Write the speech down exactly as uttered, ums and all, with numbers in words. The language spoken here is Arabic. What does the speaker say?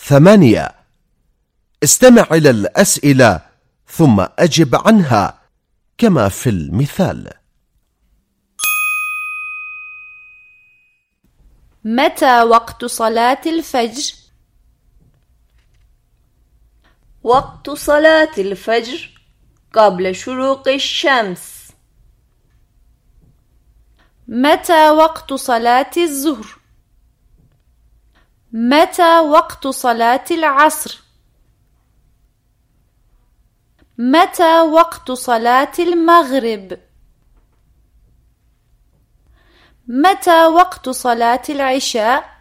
ثمانية. استمع إلى الأسئلة ثم أجب عنها كما في المثال. متى وقت صلاة الفجر؟ وقت صلاة الفجر قبل شروق الشمس. متى وقت صلاة الظهر؟ متى وقت صلاة العصر؟ متى وقت صلاة المغرب؟ متى وقت صلاة العشاء؟